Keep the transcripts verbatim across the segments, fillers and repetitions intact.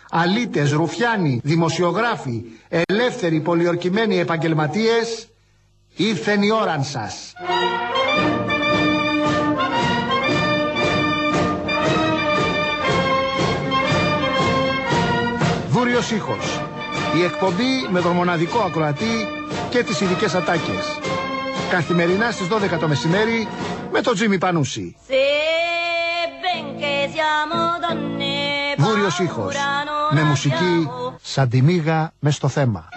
αλήτες, ρουφιάνοι, δημοσιογράφοι, ελεύθεροι, πολιορκημένοι επαγγελματίες, ήρθεν η ώραν σας. Βούριος ήχος. Η εκπομπή με τον μοναδικό ακροατή και τις ειδικές ατάκες. Καθημερινά στις δώδεκα το μεσημέρι με τον Τζίμι Πανούση. Βούριος ήχος. Με μουσική σαν τη μύγα μες στο θέμα.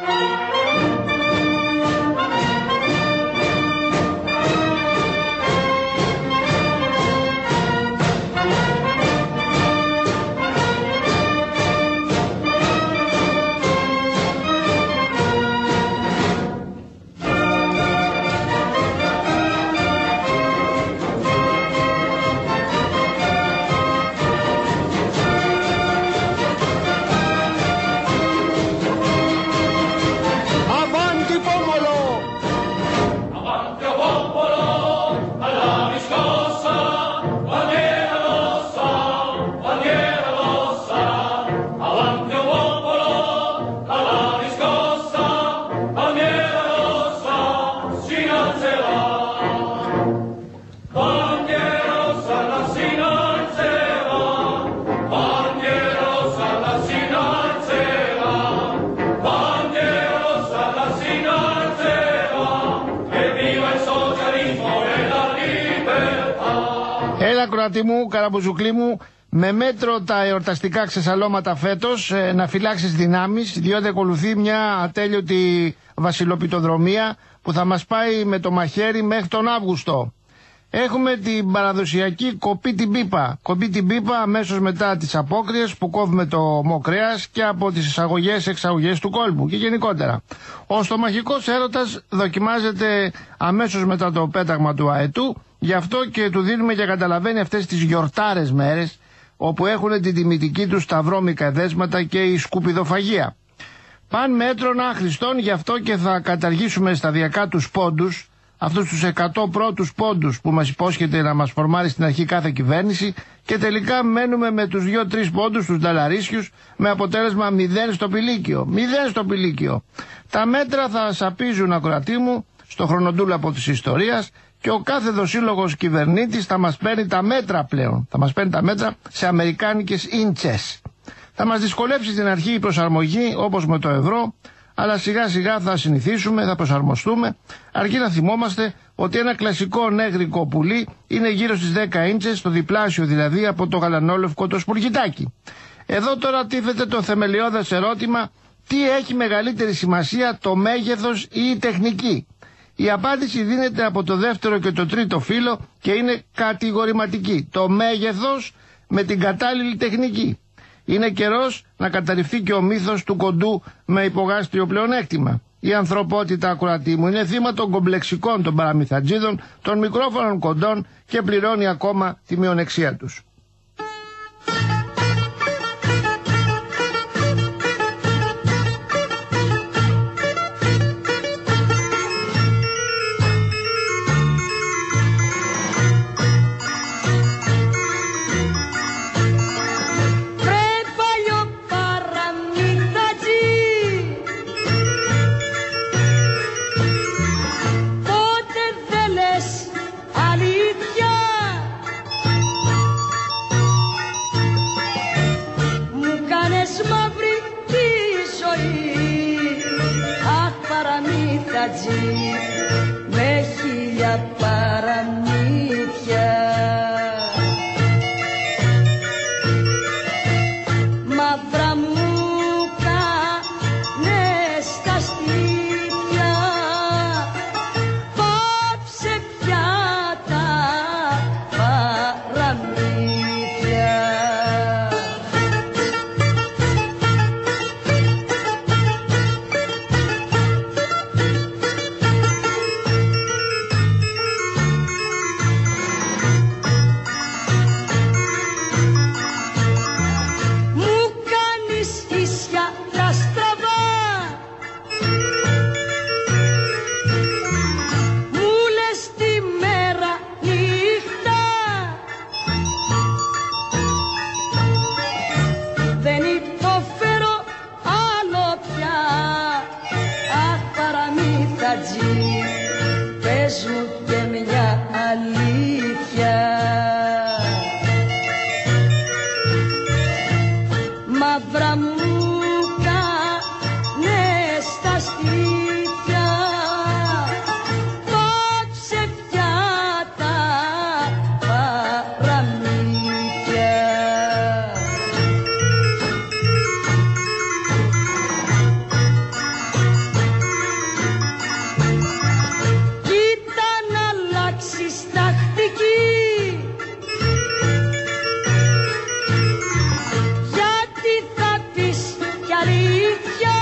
Κράτη μου, Καραμπουζουκλή μου, με μέτρο τα εορταστικά ξεσαλώματα φέτος, ε, να φυλάξεις δυνάμεις, διότι ακολουθεί μια ατέλειωτη βασιλοπιτοδρομία που θα μας πάει με το μαχαίρι μέχρι τον Αύγουστο. Έχουμε την παραδοσιακή κοπή την πίπα. Κοπή την πίπα αμέσως μετά τις απόκριες που κόβουμε το μοκρέας και από τις εισαγωγές-εξαγωγές του κόλπου και γενικότερα. Ο στομαχικός έρωτας δοκιμάζεται αμέσως μετά το πέταγμα του αετού, γι' αυτό και του δίνουμε και καταλαβαίνει αυτές τις γιορτάρες μέρες όπου έχουν την τιμητική τους τα βρώμικα εδέσματα και η σκουπιδοφαγία. Παν μέτρων άχρηστον, γι' αυτό και θα καταργήσουμε σταδιακά τους πόντους, αυτούς τους εκατό πρώτους πόντους που μας υπόσχεται να μας φορμάρει στην αρχή κάθε κυβέρνηση, και τελικά μένουμε με τους δύο τρεις πόντους, τους νταλαρίσιους, με αποτέλεσμα μηδέν στο πηλίκιο. Μηδέν στο πηλίκιο. Τα μέτρα θα σαπίζουν, ακροατή μου, στο χρονοτούλαπο της ιστορίας, και ο κάθε δοσύλλογος κυβερνήτης θα μας παίρνει τα μέτρα πλέον. Θα μας παίρνει τα μέτρα σε αμερικάνικες ίντσες. Θα μας δυσκολέψει στην αρχή η προσαρμογή, όπως με το ευρώ, αλλά σιγά σιγά θα συνηθίσουμε, θα προσαρμοστούμε, αρκεί να θυμόμαστε ότι ένα κλασικό νέγρικο πουλί είναι γύρω στις δέκα ίντσες, το διπλάσιο δηλαδή από το γαλανόλευκο το σπουργητάκι. Εδώ τώρα τίθεται το θεμελιώδες ερώτημα: τι έχει μεγαλύτερη σημασία, το μέγεθος ή η τεχνική? Η απάντηση δίνεται από το δεύτερο και το τρίτο φύλλο και είναι κατηγορηματική. Το μέγεθος με την κατάλληλη τεχνική. Είναι καιρός να καταρριφθεί και ο μύθος του κοντού με υπογάστριο πλεονέκτημα. Η ανθρωπότητα, ακροατή μου, είναι θύμα των κομπλεξικών των παραμυθατζίδων, των μικρόφωνων κοντών, και πληρώνει ακόμα τη μειονεξία τους. Με χίλια παραμύθια, μαύρα μου κάνες τα στήθια, πάψε πια τα παραμύθια. μαύρα μου κάνε στα στήθια, πάψε πια τα παραμύθια. Κοίτα να αλλάξεις τακτική, γιατί θα πεις κι αλήθεια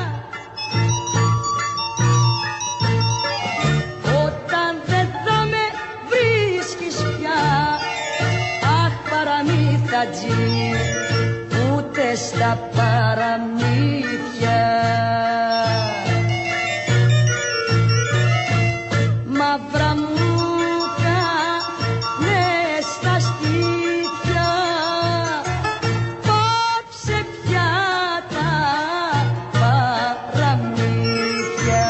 όταν δεν θα με βρίσκεις πια. Αχ, παραμύθατζη, ούτε στα παραμύθια. Μαύρα μου κάνε στα στήθια, πάψε πια τα παραμύθια.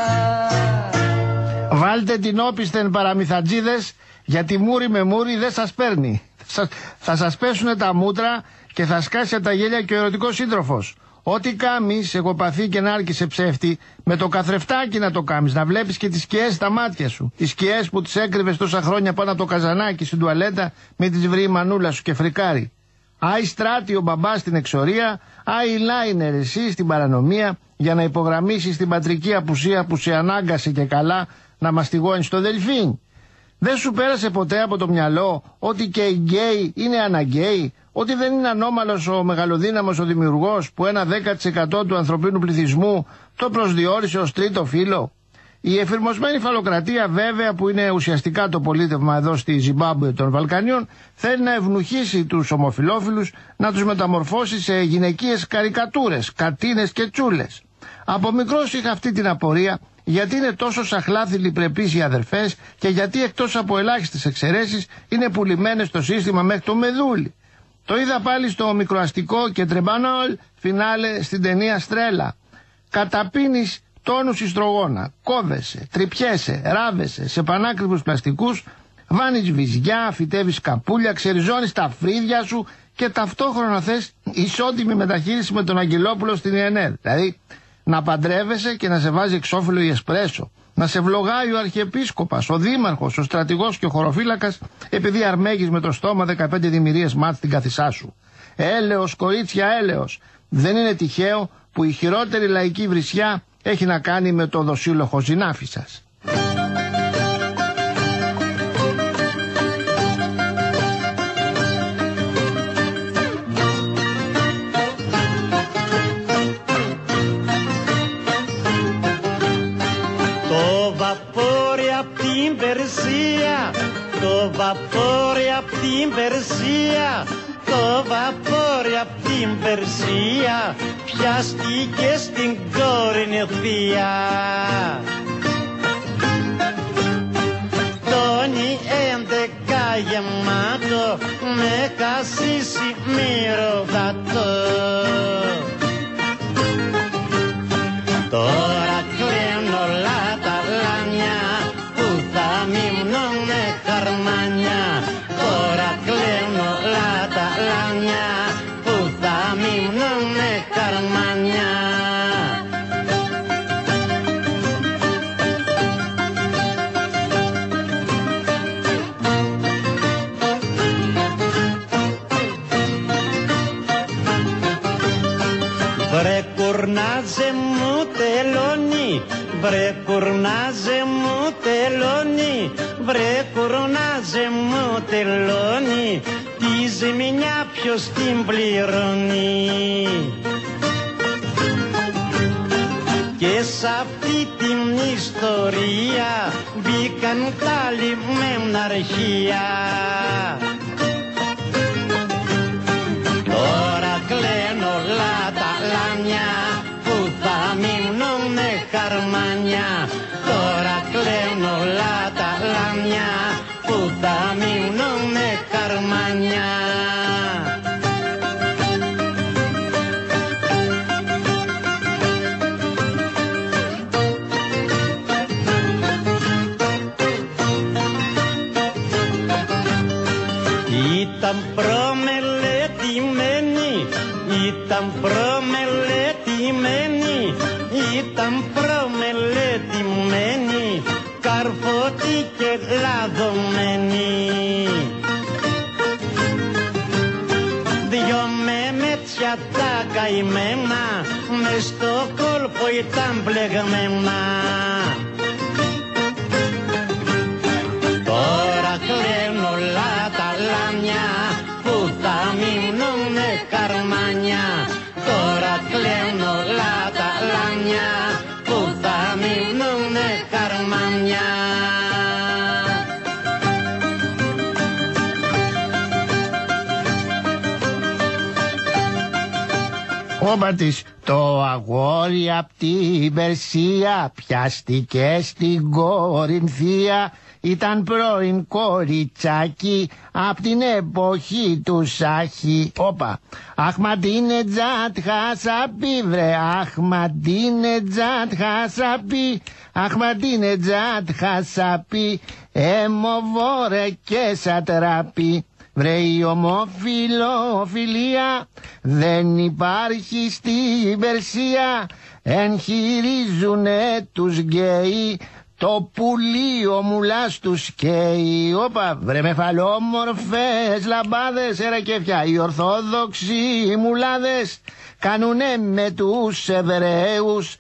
Βάλτε την όπισθεν παραμυθατζίδες, γιατί μούρι με μούρι δεν σας παίρνει. Θα, θα σας πέσουνε τα μούτρα και θα σκάσει τα γέλια και ο ερωτικός σύντροφος. Ό,τι κάμεις, εγωπαθεί και να άρκησε ψεύτη, με το καθρεφτάκι να το κάμεις, να βλέπεις και τις σκιές στα μάτια σου. Τις σκιές που τις έκρυβες τόσα χρόνια πάνω από το καζανάκι στην τουαλέτα, μην τις βρει η μανούλα σου και φρικάρει. Άι στράτη ο μπαμπάς στην εξορία, άι λάινερ εσύ στην παρανομία, για να υπογραμμίσεις την πατρική απουσία που σε ανάγκασε και καλά να μαστιγώνεις το δελφίν. Δεν σου πέρασε ποτέ από το μυαλό ότι και οι γκέι είναι αναγκαίοι, ότι δεν είναι ανώμαλος ο μεγαλοδύναμος ο δημιουργός που ένα δέκα τοις εκατό του ανθρωπίνου πληθυσμού το προσδιορίσε ως τρίτο φύλο. Η εφηρμοσμένη φαλοκρατία, βέβαια, που είναι ουσιαστικά το πολίτευμα εδώ στη Ζιμπάμπουε των Βαλκανίων, θέλει να ευνουχίσει τους ομοφυλόφιλους, να τους μεταμορφώσει σε γυναικείες καρικατούρες, κατίνες και τσούλες. Από μικρός είχα αυτή την απορία, γιατί είναι τόσο σαχλάθιλοι πρεπείς οι αδερφές και γιατί εκτός από ελάχιστες εξαιρέσεις είναι πουλημένες στο σύστημα μέχρι το μεδούλι. Το είδα πάλι στο μικροαστικό και τρεμπανόλ φινάλε στην ταινία Στρέλα. Καταπίνεις τόνους ιστρογόνα, κόβεσαι, τρυπιέσαι, ράβεσαι σε πανάκριβους πλαστικούς, βάνεις βυζιά, φυτεύεις καπούλια, ξεριζώνεις τα φρύδια σου και ταυτόχρονα θες ισότιμη μεταχείριση με τον Αγγελόπουλο στην ΕΝΕΡ. Δηλαδή να παντρεύεσαι και να σε βάζει εξώφυλλο η εσπρέσο, να σε βλογάει ο αρχιεπίσκοπας, ο δήμαρχος, ο στρατηγός και ο χωροφύλακας, επειδή αρμέγεις με το στόμα δεκαπέντε δημιουργίες μάτ στην καθισά σου. Έλεος, κορίτσια, έλεος. Δεν είναι τυχαίο που η χειρότερη λαϊκή βρισιά έχει να κάνει με το δοσύλλοχο ζινάφι σας. Το βαπόρι απ' την Περσία, το βαπόρι απ' την Περσία, πιάστηκε στην Κορινθία. Τόνι έντεκα γεμάτο, με χασίσι μυρωδάτο. Τώρα κλαίνω όλα τα λάνια, που θα μείνουνε χαρμάνια. Τώρα κλαίνω όλα τα λάνια, που θα μείνουνε χαρμάνια. Βρε κουρνάζε μου τελώνει, βρε κουρνάζε μου τελώνει, βρε κουρνάζε μου τελώνει, τη ζημιά ποιος την πληρώνει. Και σ' αυτή την ιστορία μπήκαν τα λιμένα αρχεία. Τώρα κλαίνω όλα τα λάνια, που θα μείνουνε χαρμάνια. Τώρα κλαίνω όλα τα λάνια, που θα μείνουνε χαρμάνια. Ήταν προμελετημένοι, ήταν προμελετημένη, ήταν προμελετημένη, καρφωτή και λαδωμένη. Δυο μεμέτσια τα καημένα, μες στο κόλπο ήταν πλεγμένα. Τώρα κλαίνουν όλα τα λάμια που θα μείνουνε καρμάνια. Τώρα κλαίνουν όλα τα λάμια που θα μείνουνε καρμάνια. Όπα της, το αγόρι απ' την Περσία πιάστηκε στην Κορινθία. Ήταν πρώην κοριτσάκι απ' την εποχή του Σάχη. Όπα. Αχμαντίνετζατ χασαπί βρε, Αχμαντίνετζατ χασαπί, Αχμαντίνετζατ χασαπί, εμοβόρε και σατραπί. Βρε η ομοφιλοφιλία δεν υπάρχει στην Περσία, εγχειρίζουνε τους γκέι, το πουλί ο μουλάς τους καίει. Όπα, βρε μεφαλόμορφες λαμπάδες, έρα κέφια, οι ορθόδοξοι μουλάδες κάνουνε με τους Εβραίους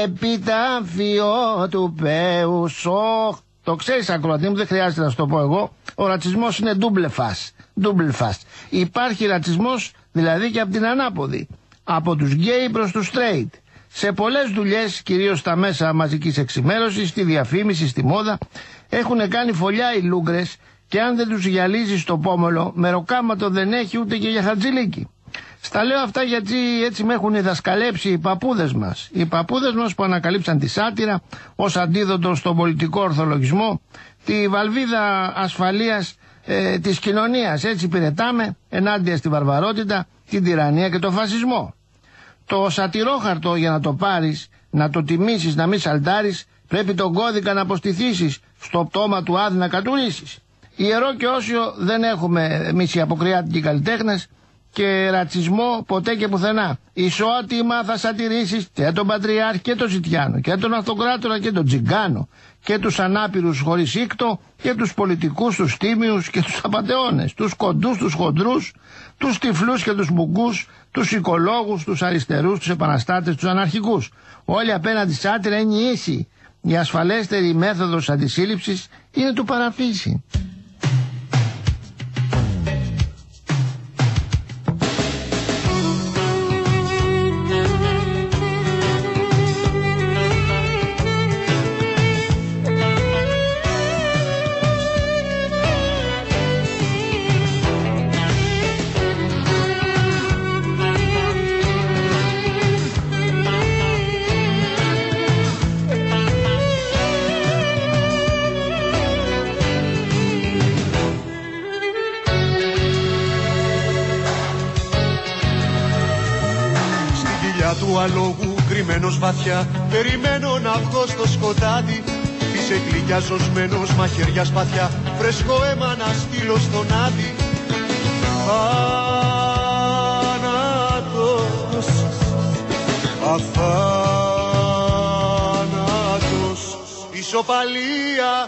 επιτάφιο του Πέους. Οχ, το ξέρεις ακροατή μου, δεν χρειάζεται να σου το πω εγώ. Ο ρατσισμός είναι double fast, double fast. Υπάρχει ρατσισμός δηλαδή και από την ανάποδη, από τους γκέι προς τους straight. Σε πολλές δουλειές, κυρίως στα μέσα μαζικής εξημέρωσης, στη διαφήμιση, στη μόδα, έχουν κάνει φωλιά οι λούγκρες και αν δεν τους γυαλίζεις το πόμολο, μεροκάματο δεν έχει ούτε και για χατζηλίκι. Στα λέω αυτά γιατί έτσι με έχουν διδασκαλέψει οι παππούδες μας. Οι παππούδες μας που ανακαλύψαν τη σάτυρα ως αντίδοτο στον πολιτικό ορθολογισμό, τη βαλβίδα ασφαλείας ε, της κοινωνίας. Έτσι υπηρετάμε ενάντια στη βαρβαρότητα, την τυραννία και τον φασισμό. Το σατυρόχαρτο για να το πάρεις, να το τιμήσεις, να μην σαλτάρεις, πρέπει τον κώδικα να αποστηθήσεις, στο πτώμα του άδει να κατουρίσεις. Ιερό και όσιο δεν έχουμε εμείς οι αποκριάτικοι καλλιτέχνες και ρατσισμό ποτέ και πουθενά. Ισότιμα θα σατυρίσεις και τον Πατριάρχη και τον Ζητιάνο και τον Αυτοκράτορα και τον Τζιγκάνο και τους ανάπηρους χωρίς ήκτο και τους πολιτικούς, τους τίμιους και τους απατεώνες, τους κοντούς, τους χοντρούς, τους τυφλούς και τους μπουγκούς, τους οικολόγους, τους αριστερούς, τους επαναστάτες, τους αναρχικούς. Όλοι απέναντι σάτυρα είναι ίσοι. Η ασφαλέστερη μέθοδος αντισύλληψης είναι του παραφύση. Του αλόγου κρυμμένος βαθιά, περιμένω να βγω στο σκοτάδι. Είσαι γλυκιά ζωσμένος, μαχαιριά σπαθιά, φρέσκο αίμα να στείλω στον Άδη. Θάνατος, αθάνατος, ισοπαλία.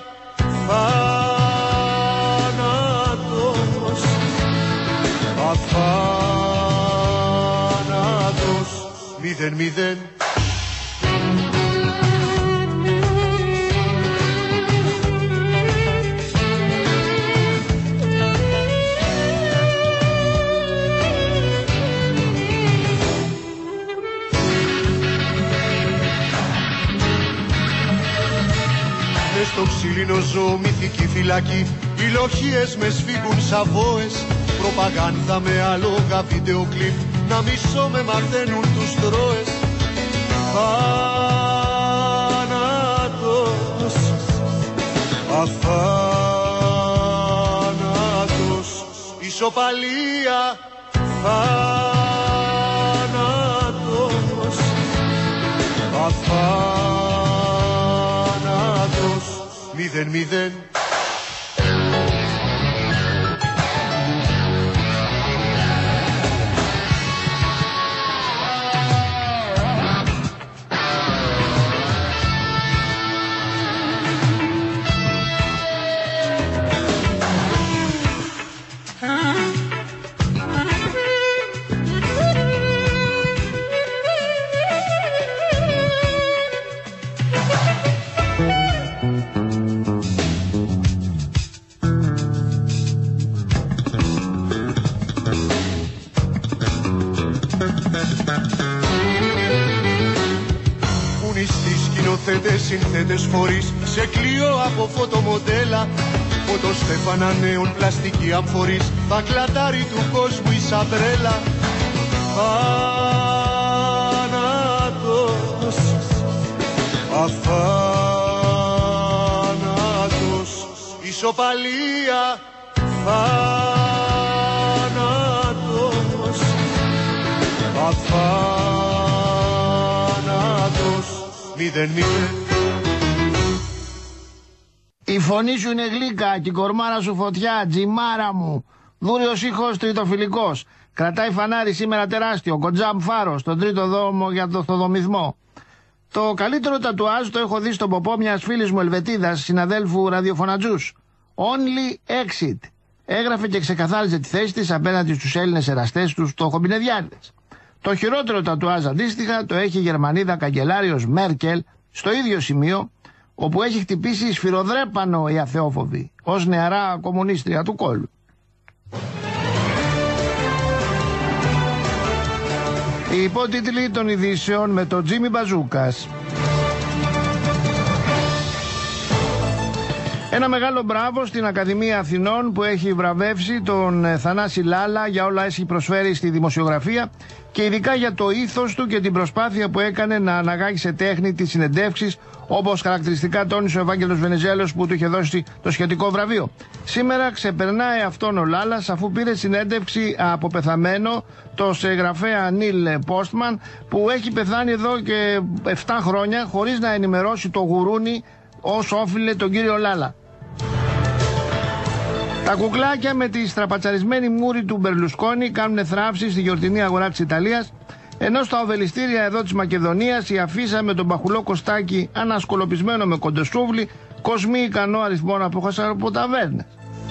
Θάνατος, αθάνατος, μηδέν μηδέν. Μες στο ξύλινο ζω μυθική φυλακή, οι λοχίες με σφίγγουν σαβόες, προπαγάνδα με άλογα βίντεο κλιπ, να μισώ με μαθαίνουν τους τρώες. Θάνατος, αθάνατος, ισοπαλία. Θάνατος, αθάνατος, μηδέν μηδέν. Ουνιστοί σκηνοθέτες, συνθέτες φορείς, σε κλειό από φωτομοντέλα, φωτοστέφανα νέων πλαστική αμφορής, τα κλατάρι του κόσμου η σαμπρέλα. Θάνατος, αθάνατος, ισοπαλία, θάνατος, αθάνατος, μηδέν μηδέν. Η φωνή σου είναι γλύκα και η κορμάρα σου φωτιά, τζιμάρα μου. Δούριος ήχος τριτοφιλικός. Κρατάει φανάρι σήμερα τεράστιο, κοντζάμ φάρος, στον τρίτο δόμο για το θοδομισμό. Το καλύτερο τατουάζ το έχω δει στον ποπό μιας φίλης μου Ελβετίδας, συναδέλφου ραδιοφωνατζούς. Only exit. Έγραφε και ξεκαθάριζε τη θέση της απέναντι στους Έλληνες εραστές τους στοχομπινεδιάριδες. Το χειρότερο τατουάζ αντίστοιχα το έχει η Γερμανίδα καγκελάριος Μέρκελ στο ίδιο σημείο, όπου έχει χτυπήσει σφυροδρέπανο η αθεόφοβη, ως νεαρά κομμουνίστρια του κόλου. Οι υπότιτλοι των ειδήσεων με τον Τζίμι Μπαζούκας. Ένα μεγάλο μπράβο στην Ακαδημία Αθηνών που έχει βραβεύσει τον Θανάση Λάλα για όλα έχει προσφέρει στη δημοσιογραφία και ειδικά για το ήθος του και την προσπάθεια που έκανε να αναγάγει σε τέχνη τις συνεντεύξεις, όπως χαρακτηριστικά τόνισε ο Ευάγγελος Βενιζέλος που του είχε δώσει το σχετικό βραβείο. Σήμερα ξεπερνάει αυτόν ο Λάλας αφού πήρε συνέντευξη από πεθαμένο το συγγραφέα Νίλ Πόστμαν που έχει πεθάνει εδώ και επτά χρόνια χωρίς να ενημερώσει το γουρούνι όσο όφιλε τον κύριο Λάλα. Τα κουκλάκια με τη στραπατσαρισμένη μούρη του Μπερλουσκόνη κάνουν θράψη στη γιορτινή αγορά της Ιταλίας, ενώ στα οβελιστήρια εδώ της Μακεδονίας η αφίσα με τον Παχουλό Κωστάκη ανασκολοπισμένο με κοντοσούβλι κοσμεί ικανό αριθμών από χασαροποταβέρνες.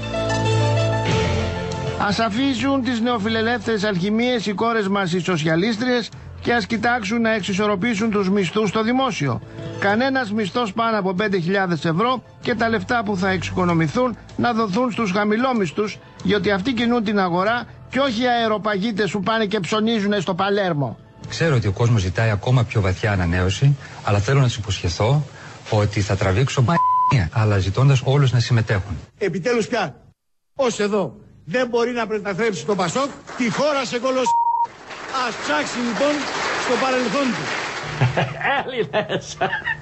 Ας αφήσουν τις νεοφιλελεύθερες αλχημίες οι κόρες μας οι σοσιαλίστριες και ας κοιτάξουν να εξισορροπήσουν τους μισθούς στο δημόσιο. Κανένας μισθός πάνω από πέντε χιλιάδες ευρώ και τα λεφτά που θα εξοικονομηθούν να δοθούν στους χαμηλόμισθους, γιατί αυτοί κινούν την αγορά και όχι οι αεροπαγίτες που πάνε και ψωνίζουν στο Παλέρμο. Ξέρω ότι ο κόσμος ζητάει ακόμα πιο βαθιά ανανέωση, αλλά θέλω να τους υποσχεθώ ότι θα τραβήξω μ***, αλλά ζητώντας όλους να συμμετέχουν. Επιτέλους πια, ως εδώ δεν μπορεί να μεταθρέψει το Πασόκ τη χώρα σε κολοσ... Ας ψάξει λοιπόν στο παρελθόν του. Έλληνες,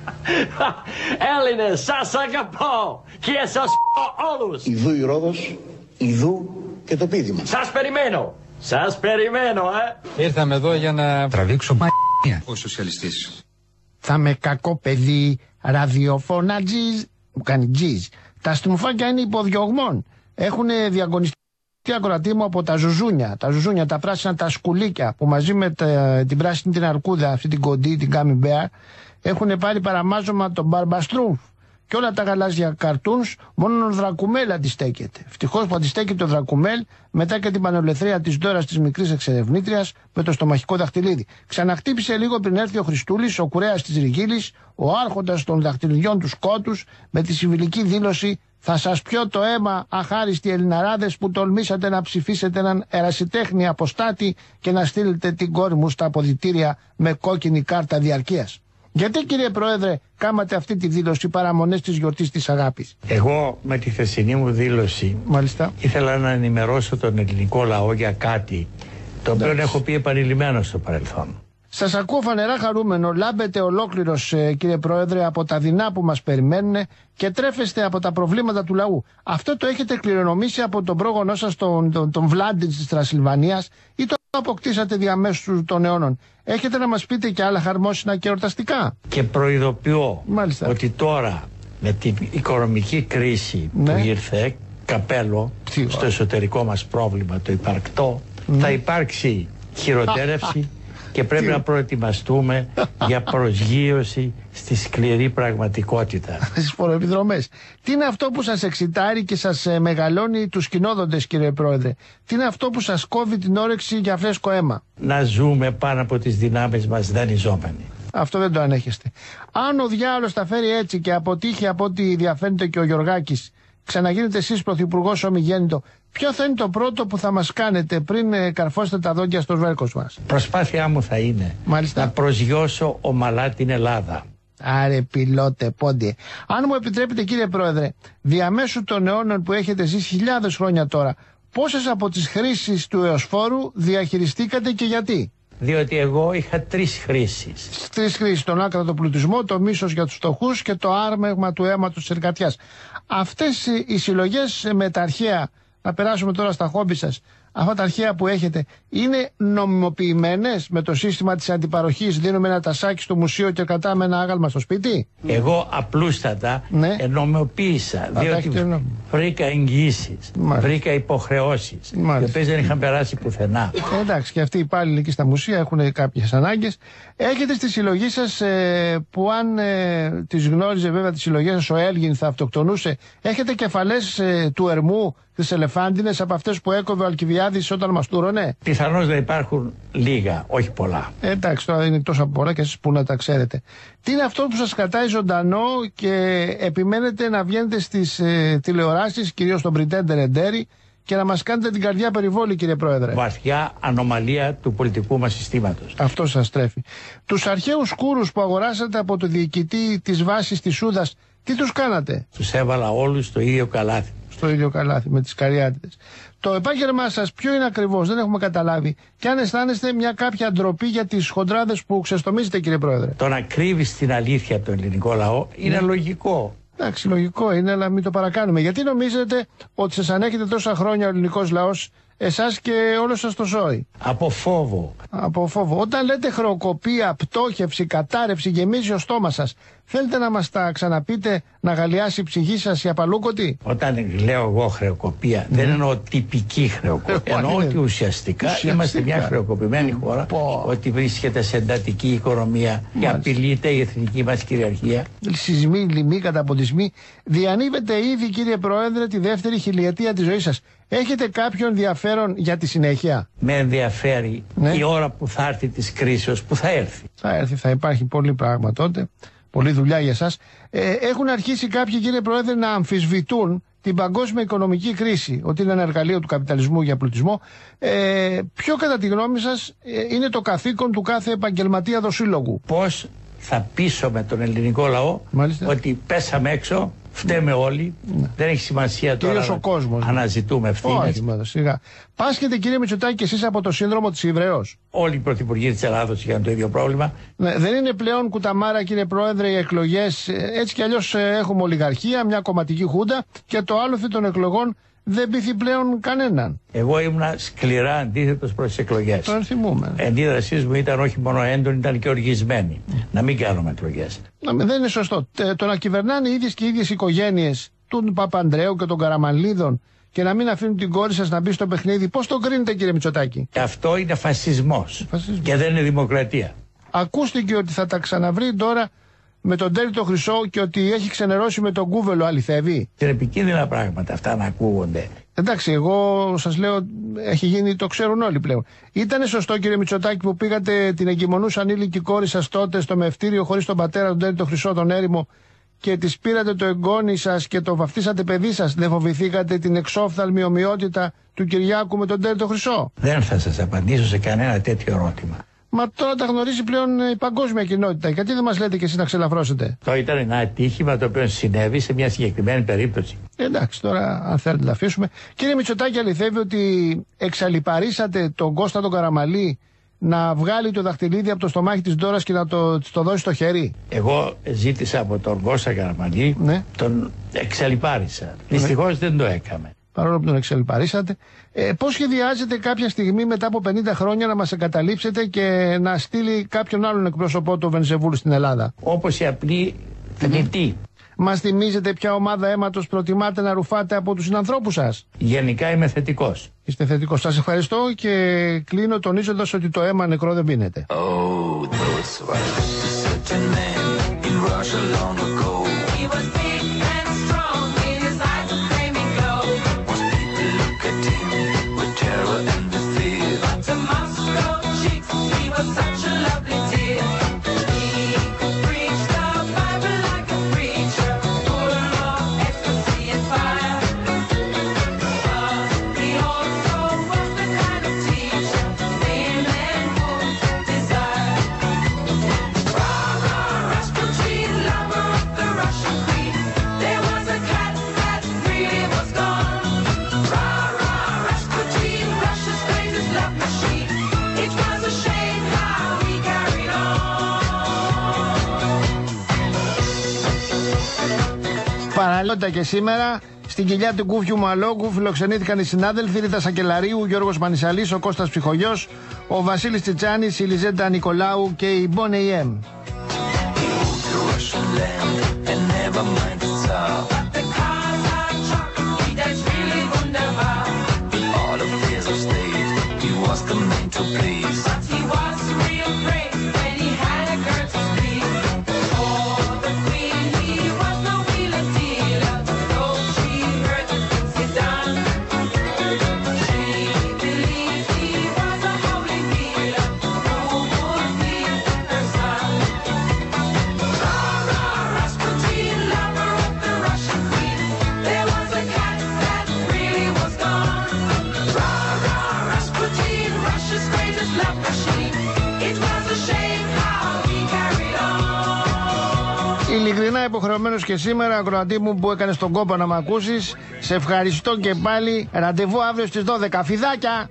Έλληνες, σας αγαπώ και σας πω όλους. Ιδού η Ρόδος, ιδού και το πείδημα. Σας περιμένω, σας περιμένω, ε. Ήρθαμε εδώ για να τραβήξω μ***, ο σοσιαλιστής. Θα με κακό παιδί, ραδιοφωνατζής, μου κάνει τζιζ. Τα στρουφάκια είναι υποδιωγμών. Έχουν διαγωνιστεί ακροατή μου από τα ζουζούνια, τα ζουζούνια, τα πράσινα, τα σκουλίκια που μαζί με τα, την πράσινη την αρκούδα, αυτή την κοντή, την Gummy Bear, έχουν πάρει παραμάζωμα τον Μπαρμπαστρούμφ. Και όλα τα γαλάζια καρτούνς, μόνο ο Δρακουμέλ αντιστέκεται. Ευτυχώς που αντιστέκεται ο Δρακουμέλ μετά και την πανελευθερία της Ντόρας της μικρής εξερευνήτριας με το στομαχικό δαχτυλίδι. Ξαναχτύπησε λίγο πριν έρθει ο Χριστούλης, ο κουρέας της Ριγίλης, ο άρχοντας των δαχτυλιδιών του Σκότους, με τη συμβιλική δήλωση: «Θα σας πιω το αίμα, αχάριστοι Ελληναράδες, που τολμήσατε να ψηφίσετε έναν ερασιτέχνη αποστάτη και να στείλετε την κόρη μου στα αποδυτήρια με κόκκινη κάρτα διαρκείας». Γιατί, κύριε Πρόεδρε, κάματε αυτή τη δήλωση παραμονές της γιορτής της αγάπης? Εγώ με τη χθεσινή μου δήλωση Μάλιστα. ήθελα να ενημερώσω τον ελληνικό λαό για κάτι το οποίο έχω πει επανειλημμένο στο παρελθόν. Σας ακούω φανερά χαρούμενο, λάμπετε ολόκληρος ε, κύριε Πρόεδρε από τα δεινά που μας περιμένουν και τρέφεστε από τα προβλήματα του λαού. Αυτό το έχετε κληρονομήσει από τον πρόγονό σας, τον, τον, τον Βλάντι της Τρασιλβανίας, ή το αποκτήσατε διαμέσου των αιώνων? Έχετε να μας πείτε και άλλα χαρμόσυνα και εορταστικά? Και προειδοποιώ Μάλιστα. ότι τώρα με την οικονομική κρίση Ναι. που ήρθε καπέλο Τι στο ωραία. εσωτερικό μας πρόβλημα, το υπαρκτό, Ναι. θα υπάρξει χειροτέρευση και πρέπει να προετοιμαστούμε για προσγείωση στη σκληρή πραγματικότητα. Στις φοροεπιδρομές. Τι είναι αυτό που σας εξητάρει και σας ε, μεγαλώνει τους κοινόδοντες, κύριε Πρόεδρε? Τι είναι αυτό που σας κόβει την όρεξη για φρέσκο αίμα? Να ζούμε πάνω από τις δυνάμεις μας δανειζόμενοι. Αυτό δεν το ανέχεστε. Αν ο διάολος τα φέρει έτσι και αποτύχει από ό,τι διαφαίνεται και ο Γιωργάκης, ξαναγίνετε εσείς πρωθυπουργός ομιγέννητο, ποιο θα είναι το πρώτο που θα μας κάνετε πριν ε, καρφώσετε τα δόντια στο σβέρκος μας? Προσπάθειά μου θα είναι Μάλιστα. να προσγειώσω ομαλά την Ελλάδα. Άρε πιλότε πόντι. Αν μου επιτρέπετε κύριε Πρόεδρε, διαμέσου των αιώνων που έχετε ζήσει χιλιάδες χρόνια τώρα, πόσες από τις χρήσεις του εωσφόρου διαχειριστήκατε και γιατί? Διότι εγώ είχα τρεις χρήσεις. Τρεις χρήσεις, τον άκρατο πλουτισμό, το μίσος για τους φτωχούς και το άρμεγμα του αίματος της εργατιάς. Αυτές οι συλλογές με τα αρχαία, να περάσουμε τώρα στα χόμπι σας, αυτά τα αρχαία που έχετε, είναι νομιμοποιημένες με το σύστημα της αντιπαροχής? Δίνουμε ένα τασάκι στο μουσείο και κρατάμε ένα άγαλμα στο σπίτι? Εγώ απλούστατα ναι. νομιμοποίησα, διότι βρήκα εγγυήσεις, βρήκα υποχρεώσεις, οι οποίες δεν είχαν περάσει πουθενά. Ε, εντάξει, και αυτοί οι υπάλληλοι εκεί στα μουσεία έχουν κάποιες ανάγκες. Έχετε στη συλλογή σας, ε, που αν ε, τις γνώριζε βέβαια τις συλλογές σας ο Έλγιν θα αυτοκτονούσε, έχετε κεφαλές ε, του Ερμού, τις ελεφάντινες, από αυτές που έκοβε ο Αλκιβιάδης όταν μαστούρωνε? Πιθανώς να υπάρχουν λίγα, όχι πολλά. Ε, εντάξει, τώρα είναι τόσα πολλά και εσείς που να τα ξέρετε. Τι είναι αυτό που σας κρατάει ζωντανό και επιμένετε να βγαίνετε στις ε, τηλεοράσεις, κυρίως στον Pretender Εντέρι, και να μας κάνετε την καρδιά περιβόλη, κύριε Πρόεδρε? Βαθιά ανομαλία του πολιτικού μας συστήματος. Αυτό σας τρέφει. Τους αρχαίους σκούρους που αγοράσατε από το διοικητή της βάσης της Σούδας, τι τους κάνατε? Τους έβαλα όλους στο ίδιο καλάθι. Στο ίδιο καλάθι με τις καριάτιδες. Το επάγγελμά σας ποιο είναι ακριβώς? Δεν έχουμε καταλάβει. Και αν αισθάνεστε μια κάποια ντροπή για τις χοντράδες που ξεστομίζετε, κύριε Πρόεδρε? Το να κρύβεις την αλήθεια το ελληνικό λαό είναι ναι. λογικό. Εντάξει, λογικό είναι, αλλά μην το παρακάνουμε. Γιατί νομίζετε ότι σας ανέχεται τόσα χρόνια ο ελληνικός λαός, εσάς και όλο σας το ζώη? Από φόβο. Από φόβο. Όταν λέτε χρεοκοπία, πτώχευση, κατάρρευση, γεμίζει ο στόμα σας, θέλετε να μας τα ξαναπείτε, να γαλιάσει η ψυχή σας η απαλούκοτη? Όταν λέω εγώ χρεοκοπία, mm. δεν εννοώ τυπική χρεοκοπία. Εννοώ ότι ουσιαστικά, ουσιαστικά είμαστε μια χρεοκοπημένη χώρα, Πω. ότι βρίσκεται σε εντατική οικονομία και απειλείται η εθνική μας κυριαρχία. Σεισμοί, λοιμοί, καταποντισμοί. Διανύβεται ήδη, κύριε Πρόεδρε, τη δεύτερη χιλιετία της ζωής σας. Έχετε κάποιο ενδιαφέρον για τη συνέχεια? Με ενδιαφέρει ναι. η ώρα που θα έρθει της κρίσεως, που θα έρθει. Θα έρθει, θα υπάρχει πολύ πράγμα τότε. Πολλή δουλειά για σας. Ε, έχουν αρχίσει κάποιοι, κύριε Πρόεδρε, να αμφισβητούν την παγκόσμια οικονομική κρίση, ότι είναι ένα εργαλείο του καπιταλισμού για πλουτισμό. Ε, ποιο κατά τη γνώμη σας ε, είναι το καθήκον του κάθε επαγγελματία δοσύλλογου? Πώς θα πείσουμε τον ελληνικό λαό Μάλιστα. ότι πέσαμε έξω, φταίμε όλοι, ναι. δεν έχει σημασία τώρα ο κόσμος, αναζητούμε ευθύνες. Όχι, μάνα, σιγά. Πάσχετε, κύριε Μητσοτάκη, και εσείς από το σύνδρομο της Ιβρεώς? Όλοι οι πρωθυπουργοί της Ελλάδος είχαν το ίδιο πρόβλημα. Ναι, δεν είναι πλέον κουταμάρα, κύριε Πρόεδρε, οι εκλογές? Έτσι κι αλλιώς έχουμε ολιγαρχία, μια κομματική χούντα, και το άλοθη των εκλογών δεν πείθει πλέον κανέναν. Εγώ ήμουν σκληρά αντίθετος προς τις εκλογές. Το θυμούμε. Η αντίδρασή μου ήταν όχι μόνο έντονη, ήταν και οργισμένη. Mm. Να μην κάνουμε εκλογές. Να, δεν είναι σωστό. Το να κυβερνάνε οι ίδιες και οι ίδιες οικογένειες του Παπανδρέου και των Καραμανλίδων και να μην αφήνουν την κόρη σας να μπει στο παιχνίδι, πώς το κρίνετε, κύριε Μητσοτάκη? Αυτό είναι φασισμός. Φασισμός. Και δεν είναι δημοκρατία. Ακούστηκε ότι θα τα ξαναβρει τώρα με τον Τέλη το Χρυσό και ότι έχει ξενερώσει με τον Κούβελο. Αληθεύει? Είναι επικίνδυνα πράγματα αυτά να ακούγονται. Εντάξει, εγώ σας λέω, έχει γίνει, το ξέρουν όλοι πλέον. Ήτανε σωστό, κύριε Μητσοτάκη, που πήγατε την εγκυμονούσα ανήλικη κόρη σας τότε στο μευτήριο χωρίς τον πατέρα, τον Τέλη το Χρυσό, τον έρημο, και της πήρατε το εγγόνι σας και το βαφτίσατε παιδί σας? Δεν φοβηθήκατε την εξόφθαλμη ομοιότητα του Κυριάκου με τον Τέλη το Χρυσό? Δεν θα σας απαντήσω σε κανένα τέτοιο ερώτημα. Μα τώρα τα γνωρίζει πλέον η παγκόσμια κοινότητα. Γιατί δεν μας λέτε και εσείς να ξελαφρώσετε? Το ήταν ένα ατύχημα το οποίο συνέβη σε μια συγκεκριμένη περίπτωση. Εντάξει, τώρα αν θέλετε να τα αφήσουμε. Κύριε Μητσοτάκη, αληθεύει ότι εξαλιπαρίσατε τον Κώστα τον Καραμαλή να βγάλει το δαχτυλίδι από το στομάχι της Ντόρας και να το, το δώσει στο χέρι? Εγώ ζήτησα από τον Κώστα Καραμαλή, ναι. τον εξαλιπάρισα. Ναι. Δυστυχώς δεν το έκαμε. Παρόλο που τον εξελιπαρίσατε. Ε, πώς σχεδιάζετε κάποια στιγμή μετά από πενήντα χρόνια να μας εγκαταλείψετε και να στείλει κάποιον άλλον εκπρόσωπό του Βενζεβούλου στην Ελλάδα? Όπως η απλή θνητή. Mm. Μας θυμίζετε ποια ομάδα αίματος προτιμάτε να ρουφάτε από τους συνανθρώπους σας? Γενικά είμαι θετικός. Είστε θετικός. Σας ευχαριστώ και κλείνω τονίζοντας ότι το αίμα νεκρό δεν πίνεται. Oh, such a lovely dear. He preached the Bible like a preacher, full of ecstasy and fire. Παραλληλότητα και σήμερα, στην κοιλιά του Κούφιου Μαλόκου φιλοξενήθηκαν οι συνάδελφοι Ρίτα Σακελαρίου, Γιώργος Μανισαλής, ο Κώστας Ψυχογιός, ο Βασίλης Τσιτσάνης, η Λιζέντα Νικολάου και η Boney M. Ειλικρινά υποχρεωμένος και σήμερα, ακροατή μου που έκανες τον κόπο να μ' ακούσεις, σε ευχαριστώ και πάλι. Ραντεβού αύριο στις δώδεκα. Φιδάκια!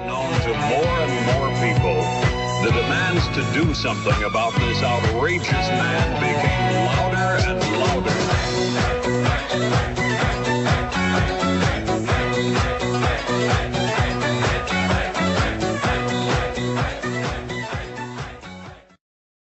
The demands to do something about this outrageous man became louder and louder.